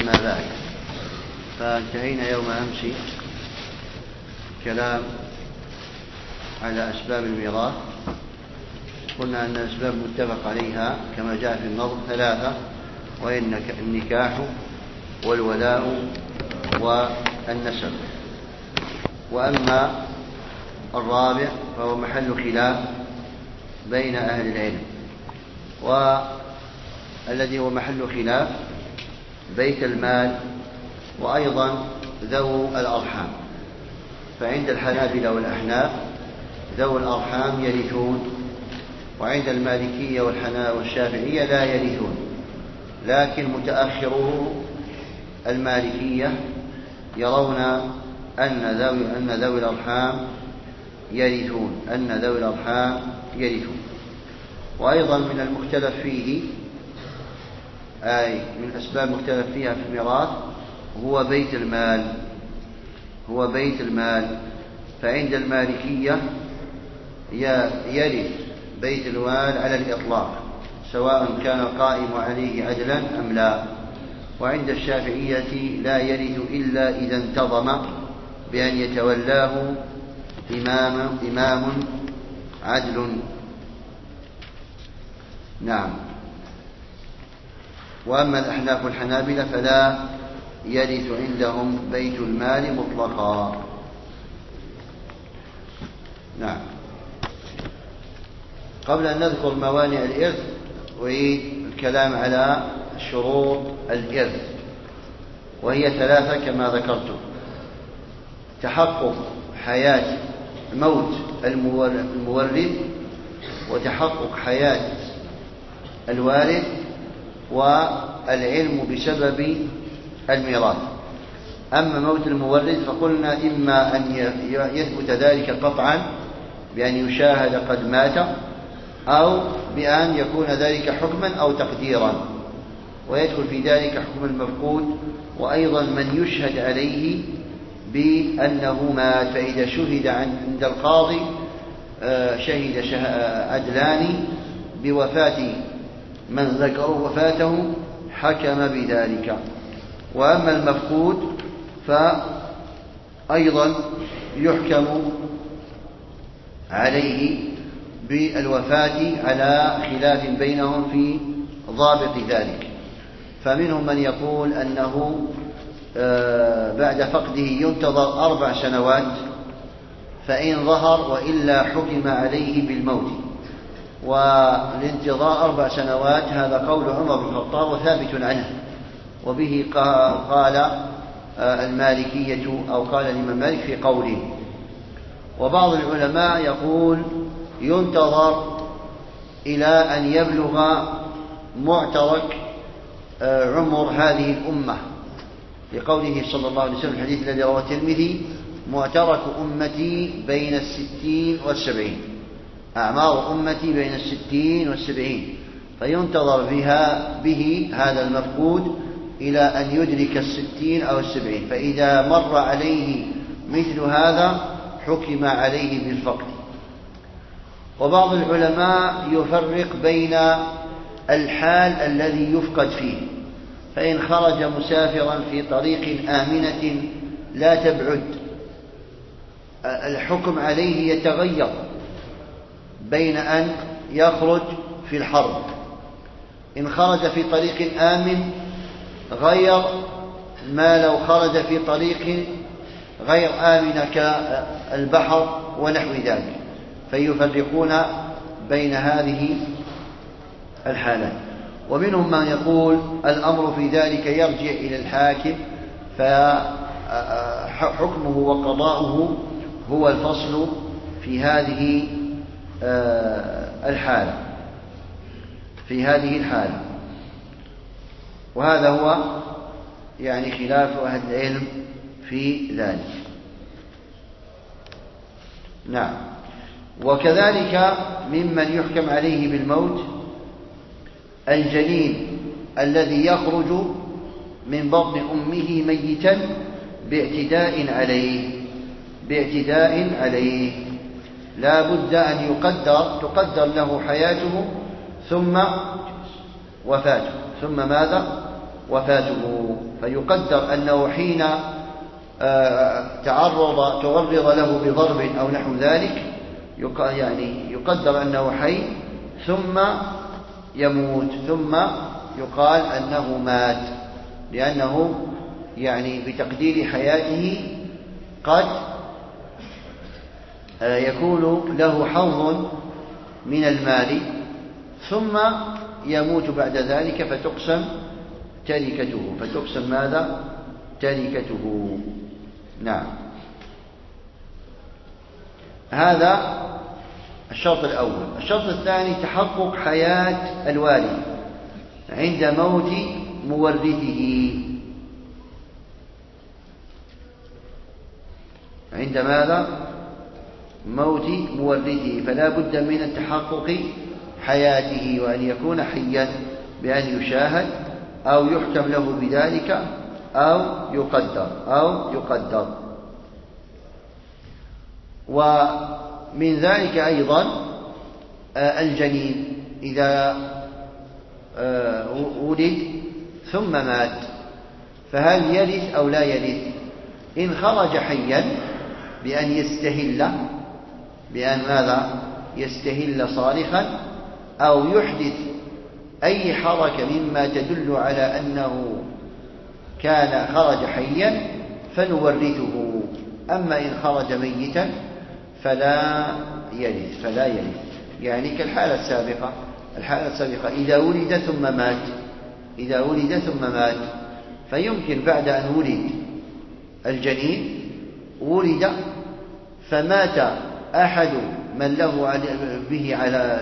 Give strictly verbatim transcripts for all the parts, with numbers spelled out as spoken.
أما بعد، فانتهينا يوم أمس كلام على أسباب الميراث. قلنا أن الأسباب متفق عليها كما جاء في النظم ثلاثة، وهي النكاح والولاء والنسب. وأما الرابع فهو محل خلاف بين أهل العلم، والذي هو محل خلاف بيت المال وأيضا ذو الأرحام. فعند الحنابلة والأحناف ذو الأرحام يرثون، وعند المالكية والشافعية لا يرثون، لكن متأخرو المالكية يرون أن ذوي, أن ذوي الأرحام يرثون أن ذوي الأرحام يرثون. وأيضا من المختلف فيه، أي من أسباب مختلف فيها في الميراث، هو بيت المال هو بيت المال فعند المالكية يرث بيت المال على الإطلاق سواء كان القائم عليه عدلا أم لا. وعند الشافعية لا يرث إلا إذا انتظم بأن يتولاه إمام, إمام عدل. نعم. وأما الأحناف والحنابلة فلا يرث عندهم بيت المال مطلقا. نعم. قبل أن نذكر موانع الإرث أريد الكلام على شروط الإرث، وهي ثلاثة كما ذكرت: تحقق حياة موت المورث، وتحقق حياة الوارث، والعلم بسبب الميراث. أما موت المورث فقلنا إما أن يثبت ذلك قطعا بأن يشاهد قد مات، أو بأن يكون ذلك حكما أو تقديرا، ويدخل في ذلك حكم المفقود، وأيضا من يشهد عليه بأنه مات. فإذا شهد عند القاضي شهد عدلان بوفاة من ذكروا وفاته حكم بذلك. وأما المفقود فأيضا يحكم عليه بالوفاة على خلاف بينهم في ضابط ذلك. فمنهم من يقول أنه بعد فقده ينتظر أربع سنوات، فإن ظهر وإلا حكم عليه بالموت. والانتظار أربع سنوات هذا قول عمر بن الخطاب وثابت عنه، وبه قال المالكية أو قال الإمام مالك في قوله. وبعض العلماء يقول ينتظر إلى أن يبلغ معترك عمر هذه الأمة، لقوله صلى الله عليه وسلم في الحديث الذي رواه الترمذي: معترك أمتي بين الستين والسبعين، أعمار أمتي بين الستين والسبعين. فينتظر بها به هذا المفقود إلى أن يدرك الستين أو السبعين، فإذا مر عليه مثل هذا حكم عليه بالفقد. وبعض العلماء يفرق بين الحال الذي يفقد فيه، فإن خرج مسافرا في طريق آمنة لا تبعد الحكم عليه يتغير بين أن يخرج في الحرب. إن خرج في طريق آمن غير ما لو خرج في طريق غير آمن كالبحر ونحو ذلك، فيفرقون بين هذه الحالات. ومنهم من يقول الأمر في ذلك يرجع إلى الحاكم، فحكمه وقضاؤه هو الفصل في هذه الحالة في هذه الحالة وهذا هو يعني خلاف أهل العلم في ذلك. نعم. وكذلك ممن يحكم عليه بالموت الجنين الذي يخرج من بطن أمه ميتا باعتداء عليه باعتداء عليه لا بد أن يقدر تقدر له حياته ثم وفاته ثم ماذا وفاته، فيقدر أنه حين تعرض تعرض له بضرب أو نحو ذلك يعني يقدر أنه حي ثم يموت، ثم يقال أنه مات، لأنه يعني بتقدير حياته قد يكون له حظ من المال ثم يموت بعد ذلك فتقسم تركته، فتقسم ماذا؟ تركته. نعم. هذا الشرط الأول. الشرط الثاني تحقق حياة الوارث عند موت مورثه. عند ماذا؟ موت مورثه، فلا بد من التحقق حياته، وأن يكون حيا بأن يشاهد أو يحكم له بذلك أو يقدر أو يقدر. ومن ذلك أيضا الجنين إذا ولد ثم مات فهل يرث أو لا يرث؟ إن خرج حيا بأن يستهل بأن ماذا؟ يستهل صارخا أو يحدث أي حركة مما تدل على أنه كان خرج حيا فنورثه. أما إن خرج ميتا فلا يرث فلا يرث يعني كالحالة السابقة. الحالة السابقة إذا ولد ثم مات إذا ولد ثم مات فيمكن بعد أن ولد الجنين ولد فمات أحد من له به على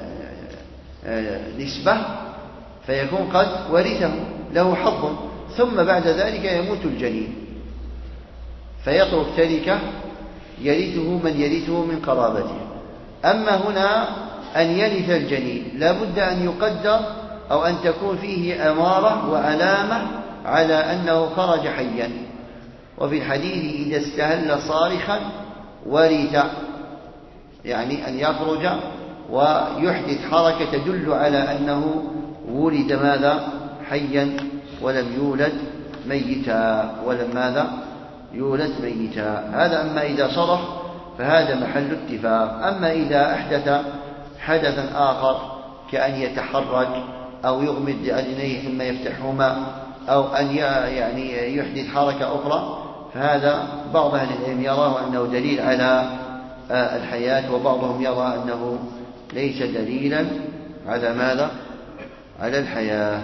نسبة فيكون قد ورثه له حظ، ثم بعد ذلك يموت الجنين فيترك تركة يرثه من يرثه من قرابته. أما هنا أن يرث الجنين لا بد أن يقدر أو أن تكون فيه أمارة وعلامة على أنه خرج حيا. وفي الحديث إذا استهل صارخا ورث، يعني أن يخرج ويحدث حركة تدل على أنه ولد ماذا؟ حيا ولم يولد ميتا ولم ماذا؟ يولد ميتا. هذا أما إذا صرخ فهذا محل اتفاق. أما إذا أحدث حدثا آخر كأن يتحرك أو يغمض عينيه ثم يفتحهما أو أن يعني يحدث حركة أخرى فهذا بعض أهل العلم يراه أنه دليل على الحياة، وبعضهم يرى أنه ليس دليلا على ماذا؟ على الحياة.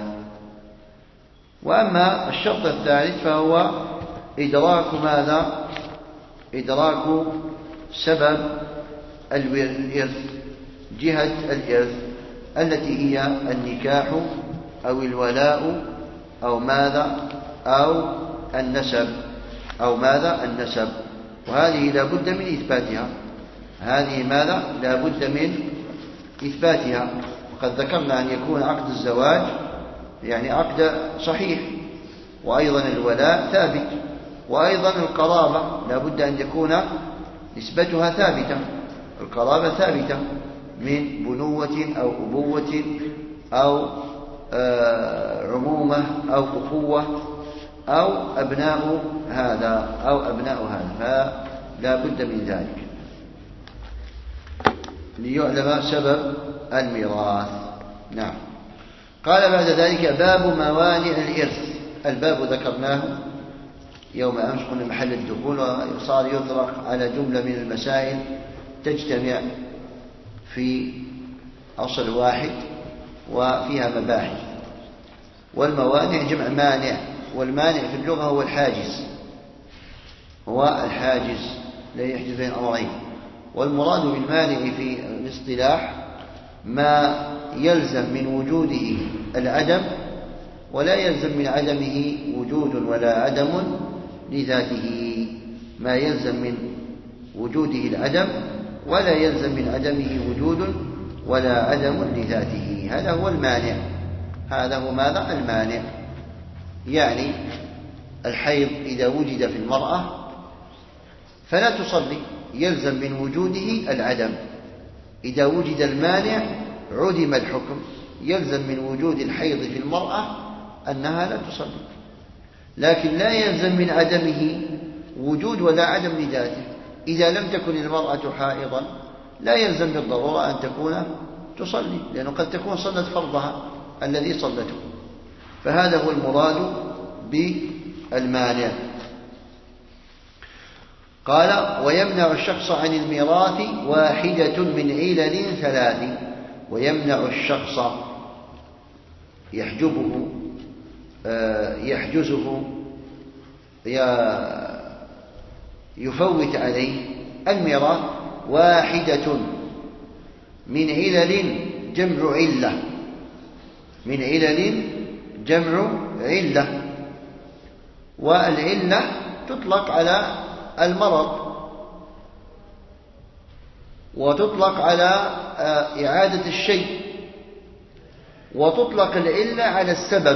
وأما الشرط الثالث فهو إدراك ماذا؟ إدراك سبب الإرث، جهة الإرث التي هي النكاح أو الولاء أو ماذا؟ أو النسب أو ماذا؟ النسب. وهذه لا بد من إثباتها. هذه ماذا؟ لا بد من إثباتها. وقد ذكرنا أن يكون عقد الزواج يعني عقد صحيح، وأيضا الولاء ثابت، وأيضا القرابة لا بد أن تكون نسبتها ثابتة. القرابة ثابتة من بنوة أو أبوة أو عمومة أو أخوة أو أبناء هذا أو أبناء هذا، فلا بد من ذلك ليعلم سبب الميراث. نعم. قال بعد ذلك باب موانع الإرث. الباب ذكرناه يوم أمس قلنا محل الدخول، وصار يطرق على جملة من المسائل تجتمع في أصل واحد وفيها مباحث. والموانع جمع مانع، والمانع في اللغة هو الحاجز، هو الحاجز لا يحدث بين أمرين. والمراد بالمانع في الاصطلاح ما يلزم من وجوده العدم ولا يلزم من عدمه وجود ولا عدم لذاته. ما يلزم من وجوده العدم ولا يلزم من عدمه وجود ولا عدم لذاته، هذا هو المانع. هذا هو ماذا؟ المانع. يعني الحيض إذا وجد في المرأة فلا تصلي، يلزم من وجوده العدم. إذا وجد المانع عدم الحكم، يلزم من وجود الحيض في المرأة أنها لا تصلي، لكن لا يلزم من عدمه وجود ولا عدم لذاته. إذا لم تكن المرأة حائضا لا يلزم بالضرورة أن تكون تصلي، لأنه قد تكون صلت فرضها الذي صلته. فهذا هو المراد بالمانع. قال: ويمنع الشخص عن الميراث واحدة من علل ثلاث. ويمنع الشخص يحجبه يحجزه يفوت عليه الميراث واحدة من علل جمع علة من علل جمع علة والعلة تطلق على المرض وتطلق على إعادة الشيء وتطلق العلة على السبب.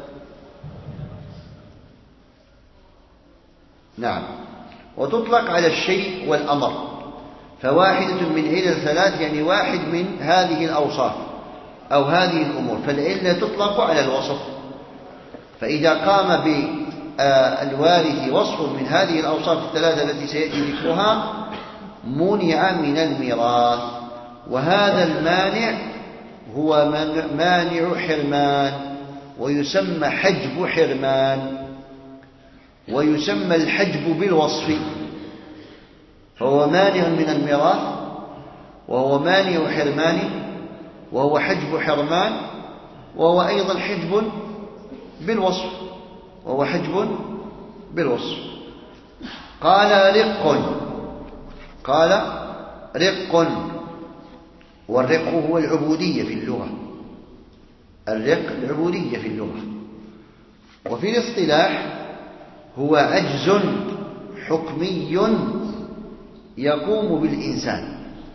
نعم، وتطلق على الشيء والأمر. فواحدة من علل ثلاث يعني واحد من هذه الأوصاف أو هذه الأمور، فالعلة تطلق على الوصف. فإذا قام بالوارث وصف من هذه الأوصاف الثلاثة التي سيأتي ذكرها منع من الميراث. وهذا المانع هو مانع حرمان، ويسمى حجب حرمان، ويسمى الحجب بالوصف. فهو مانع من الميراث، وهو مانع حرمان، وهو حجب حرمان، وهو أيضا حجب بالوصف وهو حجب بالوصف. قال رق قال رق والرق هو العبودية في اللغة. الرق العبودية في اللغة. وفي الاصطلاح هو عجز حكمي يقوم بالإنسان.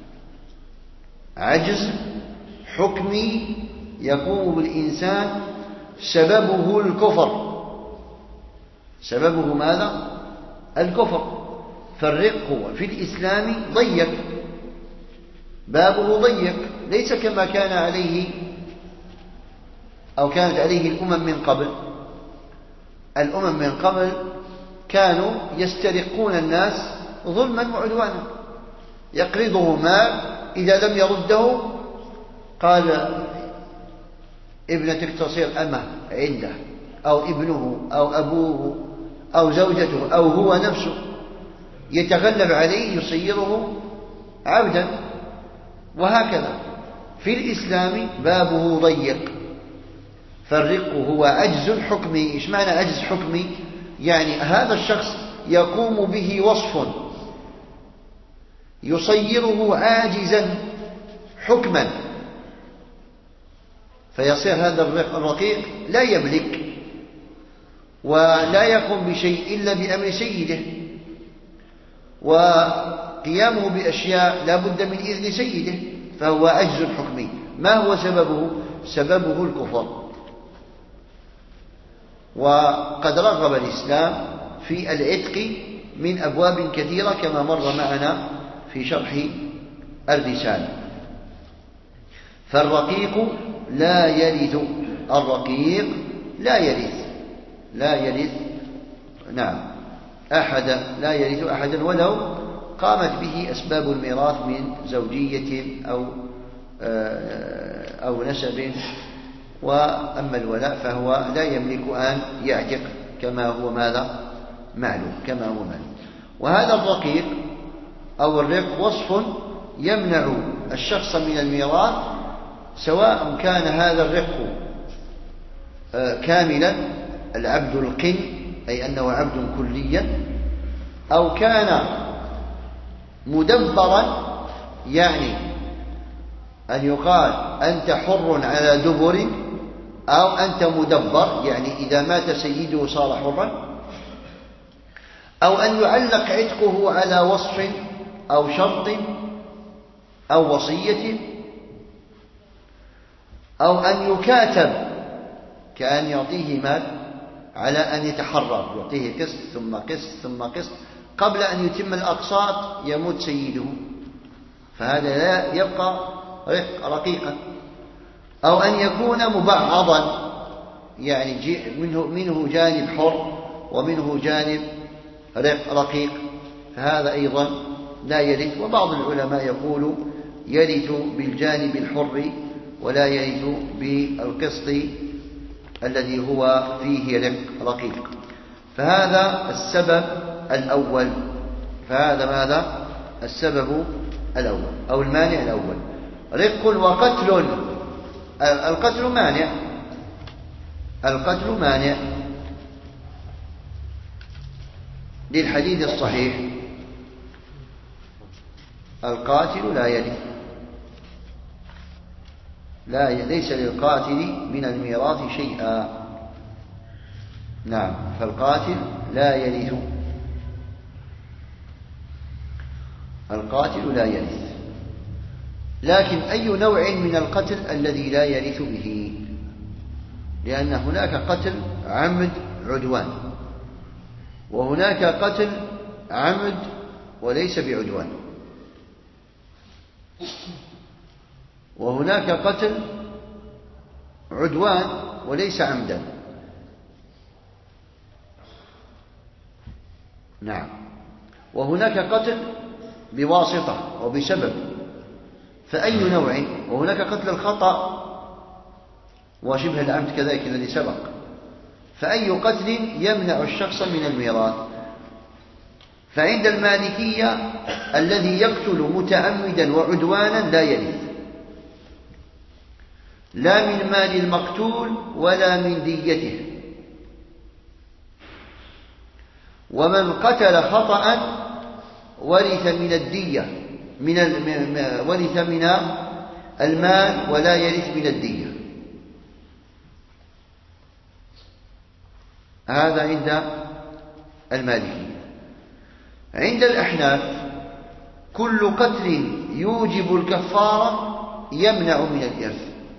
عجز حكمي يقوم بالإنسان سببه الكفر. سببه ماذا؟ الكفر. فالرق في الإسلام ضيق، بابه ضيق، ليس كما كان عليه أو كانت عليه الأمم من قبل. الأمم من قبل كانوا يسترقون الناس ظلما وعدوانا، يقرضه مال، إذا لم يرده قال ابنتك تصير أمه عنده، أو ابنه أو أبوه أو زوجته أو هو نفسه يتغلب عليه يصيره عبدا. وهكذا في الإسلام بابه ضيق. فالرق هو عجز حكمي. إيش معنى عجز حكمي؟ يعني هذا الشخص يقوم به وصف يصيره عاجزا حكما، فيصير هذا الرقيق لا يملك ولا يقوم بشيء إلا بأمر سيده، وقيامه بأشياء لا بد من إذن سيده، فهو عجز حكمي. ما هو سببه؟ سببه الكفر. وقد رغب الإسلام في العتق من أبواب كثيرة كما مر معنا في شرح الرسالة. فالرقيق لا يرث الرقيق لا يرث لا يرث نعم أحدا لا يرث أحدا ولو قامت به أسباب الميراث من زوجية أو أو نسب. وأما الولاء فهو لا يملك أن يعتق كما هو ماذا معلوم كما هو معلوم. وهذا الرقيق أو الرق وصف يمنع الشخص من الميراث، سواء كان هذا الرق كاملا العبد القن أي أنه عبد كليا، أو كان مدبرا، يعني أن يقال أنت حر على دبر، أو أنت مدبر يعني إذا مات سيده صار حرا، أو أن يعلق عتقه على وصف أو شرط أو وصية، أو أن يكاتب كأن يعطيه مال على أن يتحرر، يعطيه قسط ثم قسط ثم قسط قبل أن يتم الأقساط يموت سيده، فهذا لا يبقى رقيقا. أو أن يكون مبعضا، يعني منه, منه جانب حر ومنه جانب رقيق، فهذا أيضا لا يرث. وبعض العلماء يقول يرث بالجانب الحر ولا يرث بالقسط الذي هو فيه رقيق. فهذا السبب الأول، فهذا ماذا؟ السبب الأول أو المانع الأول. رق وقتل، القتل مانع، القتل مانع للحديث الصحيح: القاتل لا يرث، لا ليس للقاتل من الميراث شيئا. نعم، فالقاتل لا يرث، القاتل لا يرث. لكن أي نوع من القتل الذي لا يرث به؟ لأن هناك قتل عمد عدوان، وهناك قتل عمد وليس بعدوان، وهناك قتل عدوان وليس عمدا. نعم، وهناك قتل بواسطة وبسبب، فأي نوع؟ وهناك قتل الخطأ وشبه العمد كذلك الذي سبق، فأي قتل يمنع الشخص من الميراث؟ فعند المالكية الذي يقتل متعمدا وعدوانا لا يرث، لا من مال المقتول ولا من ديته. ومن قتل خطأ ورث من الدية، من ورث من المال ولا يرث من الدية. هذا عند المالكية. عند الأحناف كل قتل يوجب الكفارة يمنع من الإرث.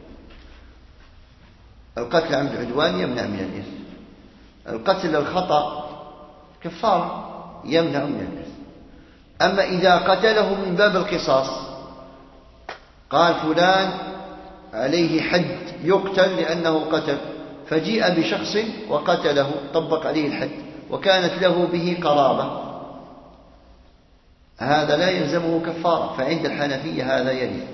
القتل عمد عدوان يمنع من الإرث، القتل الخطأ كفارة يمنع من الإرث. أما إذا قتله من باب القصاص، قال فلان عليه حد يقتل لأنه قتل، فجيء بشخص وقتله طبق عليه الحد وكانت له به قرابة، هذا لا يلزمه كفارة. فعند الحنفية هذا يرث.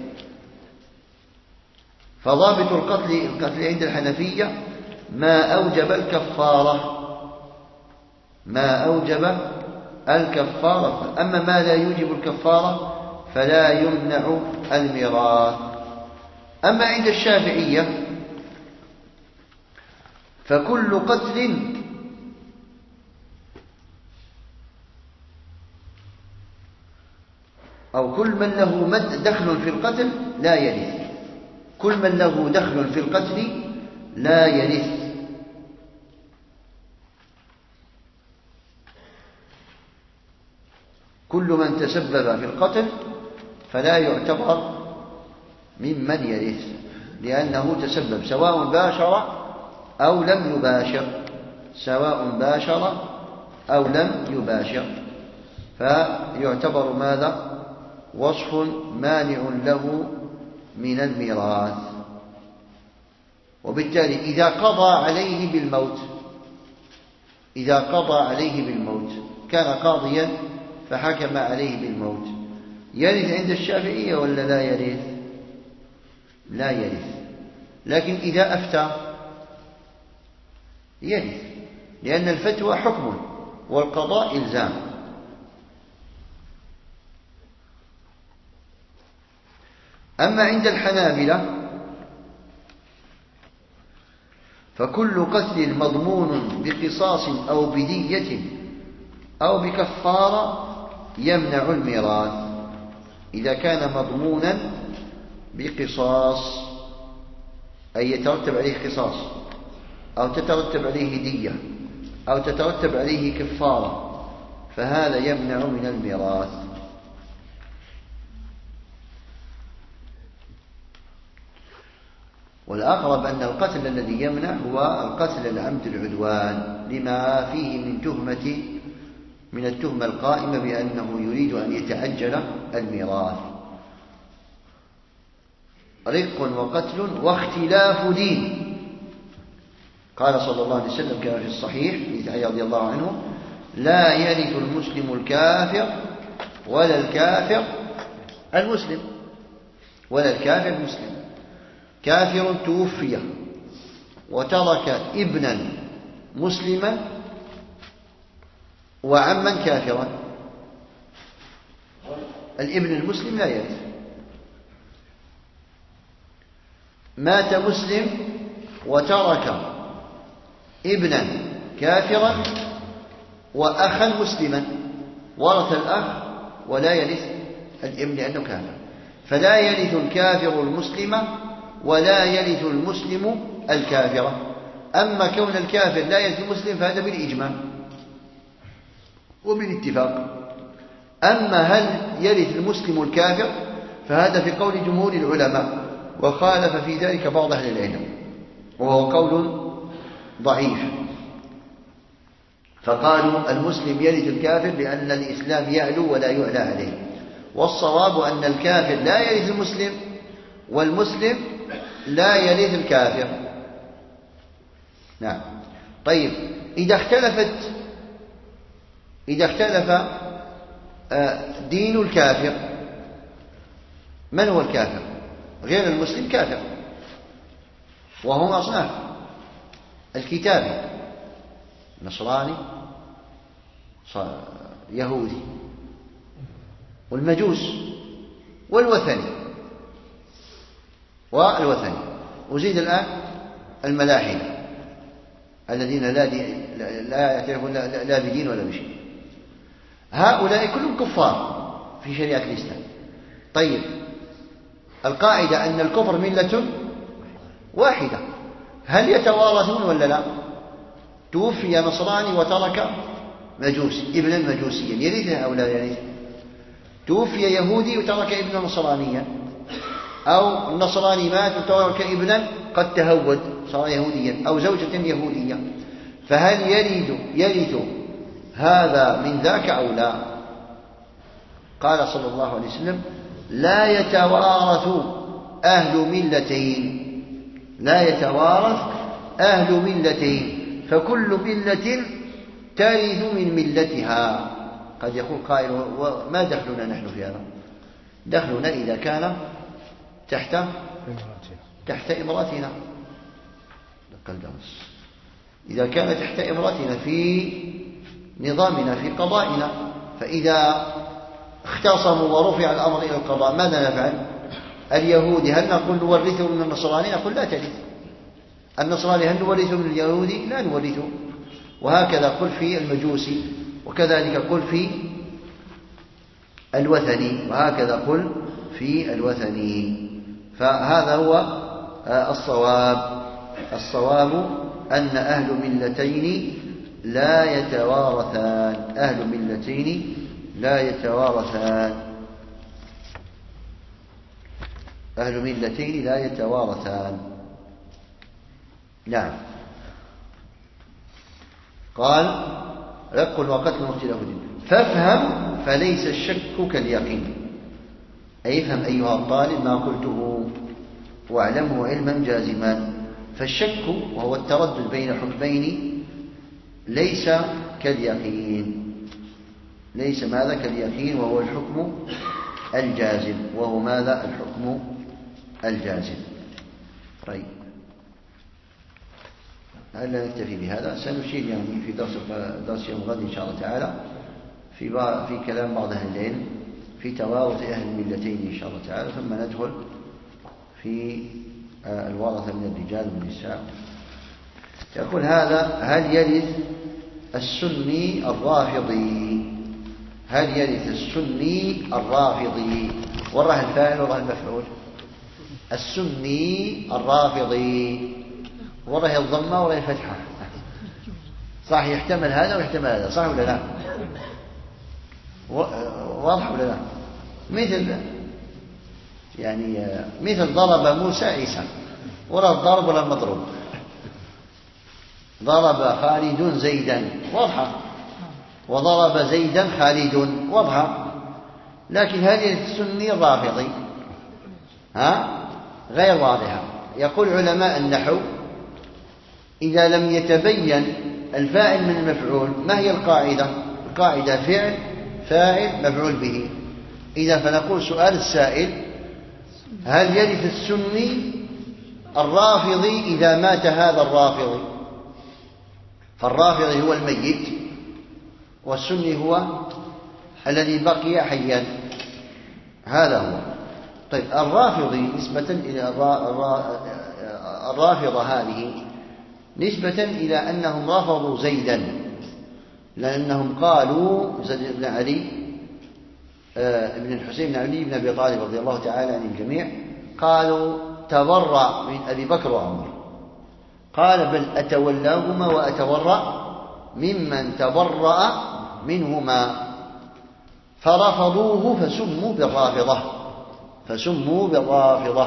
فضابط القتل القتل عند الحنفية ما أوجب الكفارة، ما أوجب الكفارة. أما ما لا يوجب الكفارة فلا يمنع الميراث. أما عند الشافعية فكل قتل أو كل من له دخل في القتل لا يرث، كل من له دخل في القتل لا يرث. كل من تسبب في القتل فلا يعتبر ممن يرث، لأنه تسبب سواء باشر أو لم يباشر، سواء باشر أو لم يباشر، فيعتبر ماذا؟ وصف مانع له من الميراث. وبالتالي إذا قضى عليه بالموت، إذا قضى عليه بالموت كان قاضيا فحكم عليه بالموت، يرث عند الشافعية ولا لا يرث؟ لا يرث. لكن إذا أفتى يرث، لأن الفتوى حكم والقضاء إلزام. أما عند الحنابلة فكل قتل مضمون بقصاص أو بدية أو بكفارة يمنع الميراث إذا كان مضمونا بقصاص، أي يترتب عليه قصاص أو تترتب عليه دية أو تترتب عليه كفارة، فهذا يمنع من الميراث. والأقرب أن القتل الذي يمنع هو القتل العمد العدوان، لما فيه من تهمة من التهمة القائمة بأنه يريد أن يتعجل الميراث. رق وقتل واختلاف دين، قال صلى الله عليه وسلم كما في الصحيح حديث علي رضي الله عنه: لا يرث المسلم الكافر ولا الكافر المسلم، ولا الكافر المسلم. كافر توفي وترك ابنا مسلما وعما كافرا، الابن المسلم لا يرث. مات مسلم وترك ابنا كافرا وأخا مسلما، ورث الأخ ولا يرث الابن لأنه كافر، فلا يرث الكافر المسلم ولا يرث المسلم الكافر. أما كون الكافر لا يرث المسلم فهذا بالإجماع وبالاتفاق. أما هل يرث المسلم الكافر فهذا في قول جمهور العلماء، وخالف في ذلك بعض أهل العلم، وهو قول ضعيف. فقالوا المسلم يرث الكافر لأن الإسلام يعلو ولا يعلى عليه، والصواب أن الكافر لا يرث المسلم والمسلم لا يرث الكافر. نعم. طيب، إذا اختلفت إذا اختلف دين الكافر، من هو الكافر؟ غير المسلم كافر، وهم أصناف: الكتابي، نصراني، يهودي، والمجوس، والوثني والوثني وزيد الآن الملاحدة الذين لا لا يعترفون لا بدين ولا بشيء. هؤلاء كلهم كفار في شريعة الإسلام. طيب، القاعدة أن الكفر ملة واحدة، هل يتوارثون ولا لا؟ توفي نصراني وترك مجوسي، ابنا مجوسيا، يرثه أو لا يرثه؟ توفي يهودي وترك ابنا نصرانيا، أو النصراني مات وترك ابنا قد تهود صار يهوديا، أو زوجة يهودية، فهل يرث يرث هذا من ذاك أو لا؟ قال صلى الله عليه وسلم: لا يتوارث أهل ملتين، لا يتوارث أهل ملتين، فكل ملة ترث من ملتها. قد يقول قائل: وما دخلنا نحن في هذا؟ دخلنا إذا كان تحت تحت إمرتنا، إذا كان تحت إمرتنا في نظامنا في قضائنا. فإذا اختصموا ورفع الأمر إلى القضاء ماذا نفعل؟ اليهودي هل نقول نورثه من النصراني؟ نقول لا ترث. النصراني هل نورثه من اليهودي؟ لا نورثه. وهكذا قل في المجوسي، وكذلك قل في الوثني، وهكذا قل في الوثني. فهذا هو الصواب. الصواب أن أهل ملتين لا يتوارثان، أهل ملتين لا يتوارثان، أهل ملتين لا يتوارثان. نعم. قال: رق وقتل واختلاف الدين، فافهم فليس الشك كاليقين. أي افهم أيها الطالب ما قلته واعلمه علما جازما. فالشك وهو التردد بين حكمين ليس كاليقين، ليس ماذا كاليقين، وهو الحكم الجازم، وهو ماذا الحكم الجازم. طيب، هل نكتفي بهذا؟ سنشير يعني في درس درس يوم غد إن شاء الله تعالى في في كلام بعض أهل العلم في توارث أهل الملتين إن شاء الله تعالى، ثم ندخل في الورثة من الرجال والنساء. يقول هذا: هل يرث السني الرافضي؟ هل يرث السني الرافضي؟ وراه الفاعل وراه المفعول. السني الرافضي وراه الضمة وراه الفتحة، صح؟ يحتمل هذا ويحتمل هذا، صح ولا لا؟ واضح ولا لا؟ مثل يعني مثل ضرب موسى عيسى، ولا الضرب ولا المضروب. ضرب خالد زيدا، واضحة، وضرب زيدا خالد، واضحة. لكن هذه السني الرافضي ها غير واضحة. يقول علماء النحو: إذا لم يتبين الفاعل من المفعول ما هي القاعدة؟ القاعدة فعل فاعل مفعول به. إذا فنقول سؤال السائل: هل يرث السني الرافضي إذا مات هذا الرافضي؟ فالرافضي هو الميت، والسني هو الذي بقي حيا. هذا هو. طيب الرافضي نسبة إلى الرافضة هذه نسبة إلى أنهم رفضوا زيدا، لأنهم قالوا زيد بن علي ابن الحسين بن علي بن أبي طالب رضي الله تعالى عن الجميع، قالوا تبرأ من أبي بكر وعمر، قال بل أتولاهما وأتورأ ممن تبرأ منهما، فرفضوه فسموا بالرافضة فسموا بالرافضة.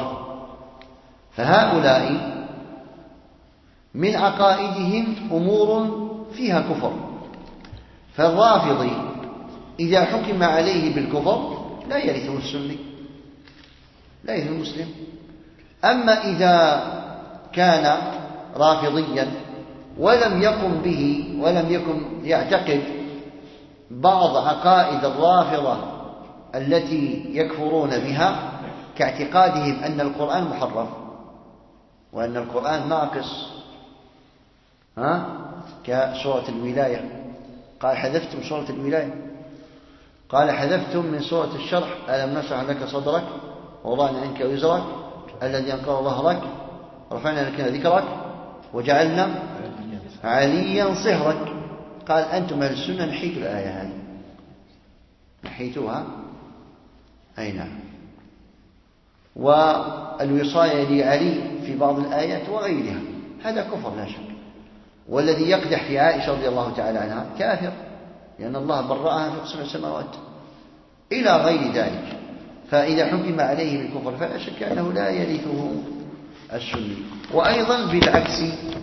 فهؤلاء من عقائدهم أمور فيها كفر، فالرافضي إذا حكم عليه بالكفر لا يرثه السني، لا يرثه المسلم. أما إذا كان رافضيا ولم يقم به ولم يكن يعتقد بعض عقائد الرافضة التي يكفرون بها، كاعتقادهم أن القرآن محرف وأن القرآن ناقص، ها كسورة الولاية، قال حذفتم سورة الولاية، قال حذفتم من سورة الشرح ألم نشرح لك صدرك ووضعنا عنك وزرك الذي أنقض ظهرك ورفعنا لك ذكرك وجعلنا عليا صهرك. قال أنتم أهل السنة نحيتوا الآية هذه، نحيتوها أي نعم. والوصاية لعلي في بعض الآيات وغيرها هذا كفر لا شك. والذي يقدح في عائشة رضي الله تعالى عنها كافر، لأن الله برأها في سبع سماوات إلى غير ذلك. فإذا حكم عليه بالكفر فلا شك أنه لا يرثه السني. وأيضا بالعكس،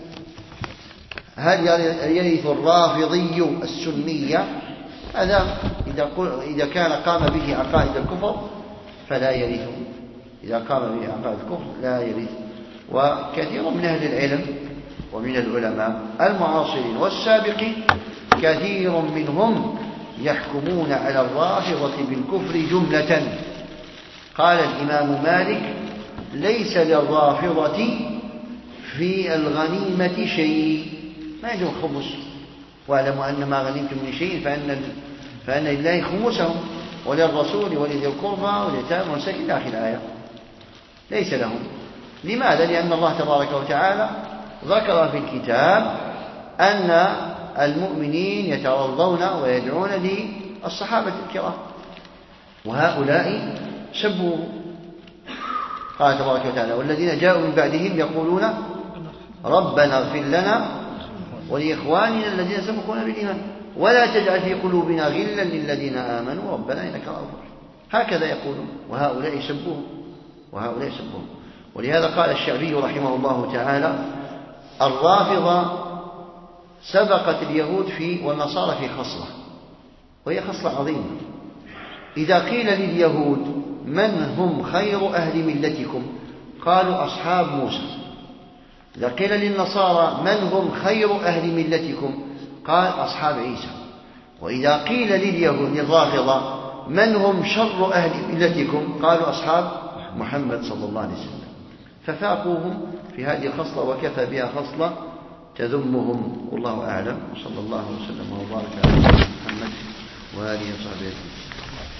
هل يرث الرافضي السنية؟ هذا إذا كان قام به عقائد الكفر فلا يرثه، إذا قام به عقائد الكفر لا يرث. وكثير من أهل العلم ومن العلماء المعاصرين والسابقين كثير منهم يحكمون على الرافضة بالكفر جملة. قال الإمام مالك: ليس للرافضة في الغنيمة شيء، ما عندهم خمس، واعلموا أن ما غنمتم من شيء فأن فأن لله خمسهم وللرسول ولذي القربى واليتامى والمساكين إلى آخر الآية. ليس لهم. لماذا؟ لأن الله تبارك وتعالى ذكر في الكتاب أن المؤمنين يترضون ويدعون للصحابة الكرام، وهؤلاء سبوا. قال تبارك وتعالى: والذين جاءوا من بعدهم يقولون ربنا اغفر لنا ولإخواننا الذين سبقونا بالإيمان ولا تجعل في قلوبنا غلا للذين آمنوا ربنا إنك رؤوف رحيم. هكذا يقولون، وهؤلاء سبوهم وهؤلاء سبوهم. ولهذا قال الشعبي رحمه الله تعالى: الرافضة سبقت اليهود في والنصارى في خصلة، وهي خصلة عظيمة. إذا قيل لليهود من هم خير أهل ملتكم قالوا أصحاب موسى. إذا قيل للنصارى من هم خير أهل ملتكم قال أصحاب عيسى. وإذا قيل لليهود للرافضة من هم شر أهل ملتكم قالوا أصحاب محمد صلى الله عليه وسلم. ففاقوهم في هذه الخصلة وكفى بها خصلة تذمهم. والله أعلم، وصلى الله وسلم وبارك على محمد وآله وصحبه أجمعين.